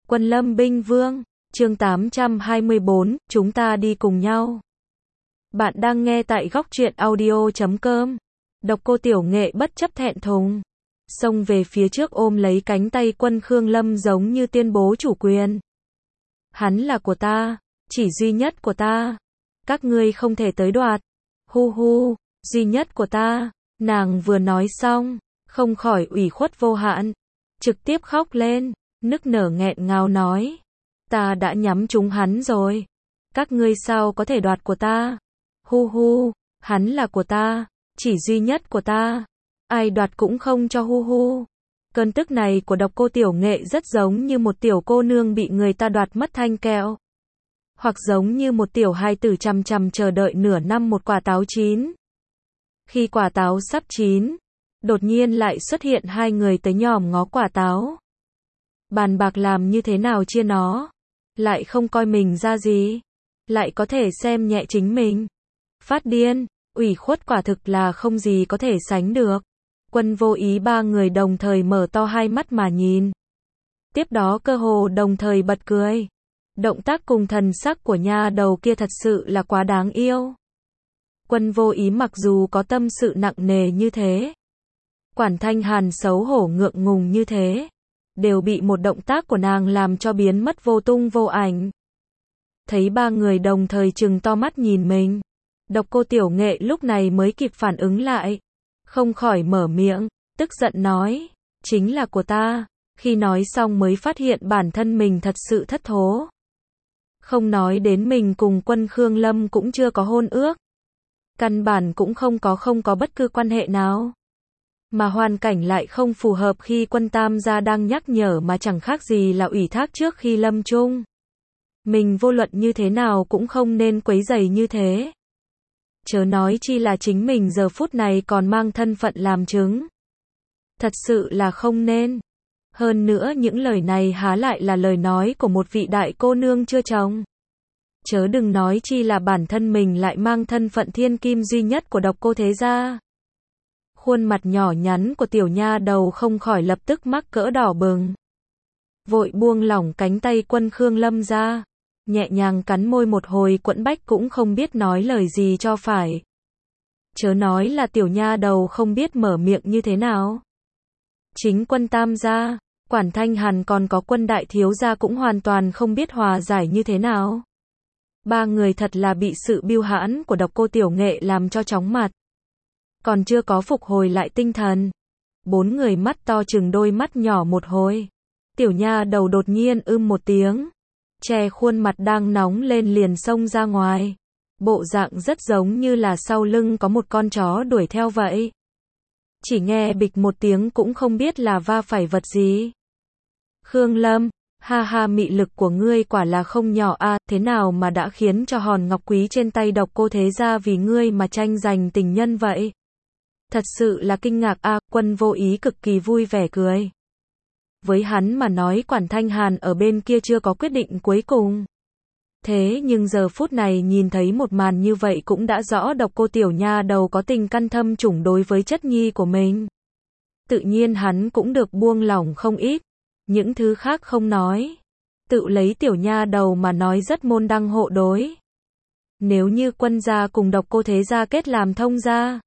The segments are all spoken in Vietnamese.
Quân Lâm Binh Vương, chương 824, chúng ta đi cùng nhau. Bạn đang nghe tại góc truyện audio.com. Độc Cô Tiểu Nghệ bất chấp thẹn thùng, xông về phía trước ôm lấy cánh tay Quân Khương Lâm giống như tuyên bố chủ quyền. Hắn là của ta, chỉ duy nhất của ta. Các ngươi không thể tới đoạt. Hu hu, duy nhất của ta. Nàng vừa nói xong, không khỏi ủy khuất vô hạn, trực tiếp khóc lên, nức nở nghẹn ngào nói. Ta đã nhắm trúng hắn rồi. Các ngươi sao có thể đoạt của ta? Hu hu, hắn là của ta, chỉ duy nhất của ta. Ai đoạt cũng không cho hu hu. Cơn tức này của Độc Cô Tiểu Nghệ rất giống như một tiểu cô nương bị người ta đoạt mất thanh kẹo. Hoặc giống như một tiểu hài tử chằm chằm chờ đợi nửa năm một quả táo chín. Khi quả táo sắp chín, đột nhiên lại xuất hiện hai người tới nhòm ngó quả táo. Bàn bạc làm như thế nào chia nó, lại không coi mình ra gì, lại có thể xem nhẹ chính mình. Phát điên, ủy khuất quả thực là không gì có thể sánh được. Quân Vô Ý ba người đồng thời mở to hai mắt mà nhìn. Tiếp đó cơ hồ đồng thời bật cười. Động tác cùng thần sắc của nha đầu kia thật sự là quá đáng yêu. Quân Vô Ý mặc dù có tâm sự nặng nề như thế, Quản Thanh Hàn xấu hổ ngượng ngùng như thế, đều bị một động tác của nàng làm cho biến mất vô tung vô ảnh. Thấy ba người đồng thời trừng to mắt nhìn mình, Độc Cô Tiểu Nghệ lúc này mới kịp phản ứng lại, không khỏi mở miệng, tức giận nói, chính là của ta. Khi nói xong mới phát hiện bản thân mình thật sự thất thố. Không nói đến mình cùng Quân Khương Lâm cũng chưa có hôn ước, căn bản cũng không có bất cứ quan hệ nào. Mà hoàn cảnh lại không phù hợp khi Quân Tam gia đang nhắc nhở mà chẳng khác gì là ủy thác trước khi lâm chung. Mình vô luận như thế nào cũng không nên quấy rầy như thế. Chớ nói chi là chính mình giờ phút này còn mang thân phận làm chứng. Thật sự là không nên. Hơn nữa những lời này há lại là lời nói của một vị đại cô nương chưa chồng. Chớ đừng nói chi là bản thân mình lại mang thân phận thiên kim duy nhất của Độc Cô thế gia. Khuôn mặt nhỏ nhắn của tiểu nha đầu không khỏi lập tức mắc cỡ đỏ bừng. Vội buông lỏng cánh tay Quân Khương Lâm ra, nhẹ nhàng cắn môi một hồi quẫn bách cũng không biết nói lời gì cho phải. Chớ nói là tiểu nha đầu không biết mở miệng như thế nào. Chính Quân Tam gia, Quản Thanh Hàn còn có Quân đại thiếu gia cũng hoàn toàn không biết hòa giải như thế nào. Ba người thật là bị sự bưu hãn của Độc Cô Tiểu Nghệ làm cho chóng mặt. Còn chưa có phục hồi lại tinh thần, bốn người mắt to chừng đôi mắt nhỏ một hồi. Tiểu nha đầu đột nhiên một tiếng, che khuôn mặt đang nóng lên liền xông ra ngoài. Bộ dạng rất giống như là sau lưng có một con chó đuổi theo vậy. Chỉ nghe bịch một tiếng cũng không biết là va phải vật gì. Khương Lâm, ha ha, mị lực của ngươi quả là không nhỏ a, thế nào mà đã khiến cho hòn ngọc quý trên tay Độc Cô thế gia vì ngươi mà tranh giành tình nhân vậy? Thật sự là kinh ngạc a. Quân Vô Ý cực kỳ vui vẻ cười. Với hắn mà nói Quản Thanh Hàn ở bên kia chưa có quyết định cuối cùng. Thế nhưng giờ phút này nhìn thấy một màn như vậy cũng đã rõ Độc Cô tiểu nha đầu có tình căn thâm trùng đối với chất nhi của mình. Tự nhiên hắn cũng được buông lỏng không ít. Những thứ khác không nói, tự lấy tiểu nha đầu mà nói rất môn đăng hộ đối. Nếu như Quân gia cùng Độc Cô thế gia kết làm thông gia,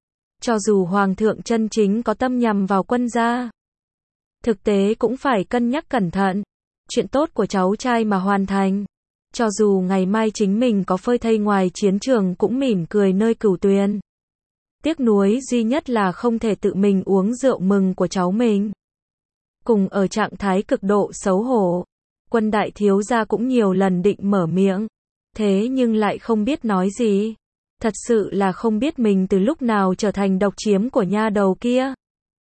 cho dù hoàng thượng chân chính có tâm nhằm vào Quân gia, thực tế cũng phải cân nhắc cẩn thận, chuyện tốt của cháu trai mà hoàn thành. Cho dù ngày mai chính mình có phơi thây ngoài chiến trường cũng mỉm cười nơi cửu tuyền. Tiếc nuối duy nhất là không thể tự mình uống rượu mừng của cháu mình. Cùng ở trạng thái cực độ xấu hổ, Quân đại thiếu gia cũng nhiều lần định mở miệng, thế nhưng lại không biết nói gì. Thật sự là không biết mình từ lúc nào trở thành độc chiếm của nha đầu kia.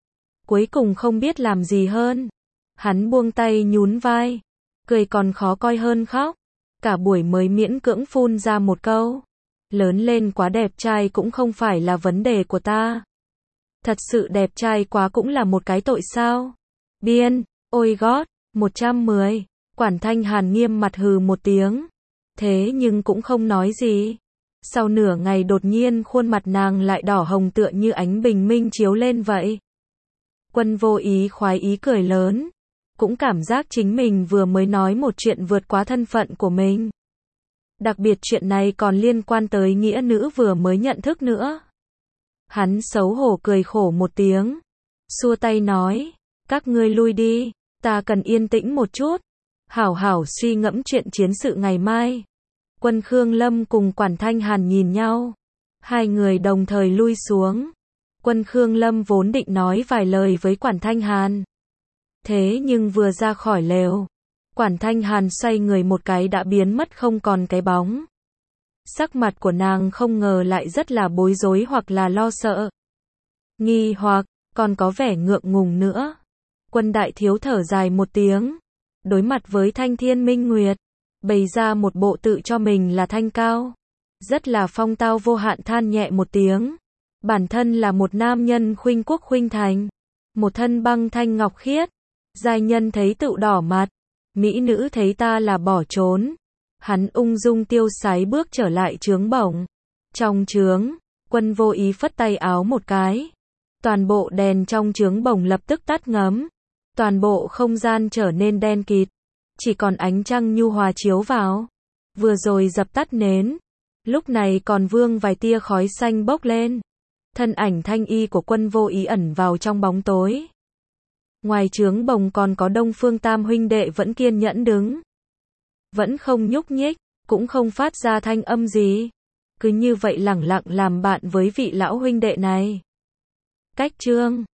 Cuối cùng không biết làm gì hơn. Hắn buông tay nhún vai, cười còn khó coi hơn khóc. Cả buổi mới miễn cưỡng phun ra một câu. Lớn lên quá đẹp trai cũng không phải là vấn đề của ta. Thật sự đẹp trai quá cũng là một cái tội sao? Biên, ôi gót, 110. Quản Thanh Hàn nghiêm mặt hừ một tiếng. Thế nhưng cũng không nói gì. Sau nửa ngày đột nhiên khuôn mặt nàng lại đỏ hồng tựa như ánh bình minh chiếu lên vậy. Quân Vô Ý khoái ý cười lớn. cũng cảm giác chính mình vừa mới nói một chuyện vượt quá thân phận của mình. Đặc biệt chuyện này còn liên quan tới nghĩa nữ vừa mới nhận thức nữa. Hắn xấu hổ cười khổ một tiếng, xua tay nói, các ngươi lui đi, ta cần yên tĩnh một chút, hảo hảo suy ngẫm chuyện chiến sự ngày mai. Quân Khương Lâm cùng Quản Thanh Hàn nhìn nhau, hai người đồng thời lui xuống. Quân Khương Lâm vốn định nói vài lời với Quản Thanh Hàn. Thế nhưng vừa ra khỏi lều, Quản Thanh Hàn xoay người một cái đã biến mất không còn cái bóng. Sắc mặt của nàng không ngờ lại rất là bối rối hoặc là lo sợ, nghi hoặc, còn có vẻ ngượng ngùng nữa. Quân đại thiếu thở dài một tiếng, đối mặt với Thanh Thiên Minh Nguyệt, bày ra một bộ tự cho mình là thanh cao, rất là phong tao vô hạn, than nhẹ một tiếng. Bản thân là một nam nhân khuynh quốc khuynh thành, một thân băng thanh ngọc khiết, giai nhân thấy tựu đỏ mặt, mỹ nữ thấy ta là bỏ trốn. Hắn ung dung tiêu sái bước trở lại trướng bổng. Trong trướng, Quân vô ý phất tay áo một cái, toàn bộ đèn trong trướng bổng lập tức tắt ngấm, toàn bộ không gian trở nên đen kịt, chỉ còn ánh trăng nhu hòa chiếu vào. Vừa rồi dập tắt nến, lúc này còn vương vài tia khói xanh bốc lên. Thân ảnh thanh y của Quân vô ý ẩn vào trong bóng tối. Ngoài trướng bồng còn có Đông Phương Tam huynh đệ vẫn kiên nhẫn đứng, vẫn không nhúc nhích, cũng không phát ra thanh âm gì, cứ như vậy lẳng lặng làm bạn với vị lão huynh đệ này. Cách chương